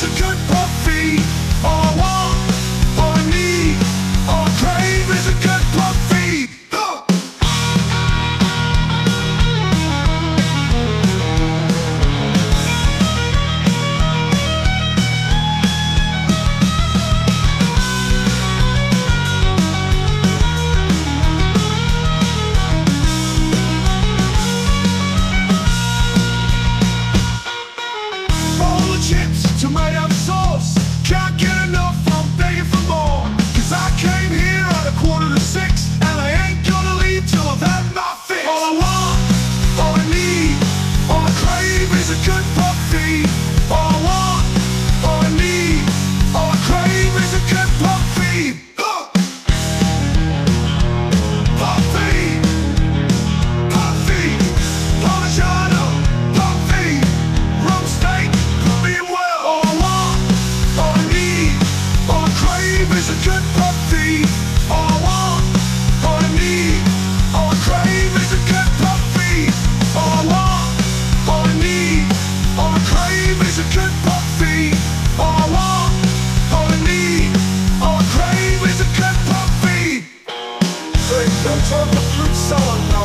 is a good puppy. All I want, all I need, all I crave is a good puppy. Chips, tomato sauce, can't get enough, I'm begging for more. Cause I came here at 5:45 and I ain't gonna leave till I've had my fix. All I want, all I need, all I crave is a good puppy. All I want, all I need, all I crave is a good puppy. Puppy, puppy, Parmigiano, puppy, rump steak, is a good puppy. All I want, all I need, all I crave is a good puppy. All I want, all I need, all I crave is a good puppy. All I want, all I need, all I crave is a good puppy. Drink the chocolate fruit salad now.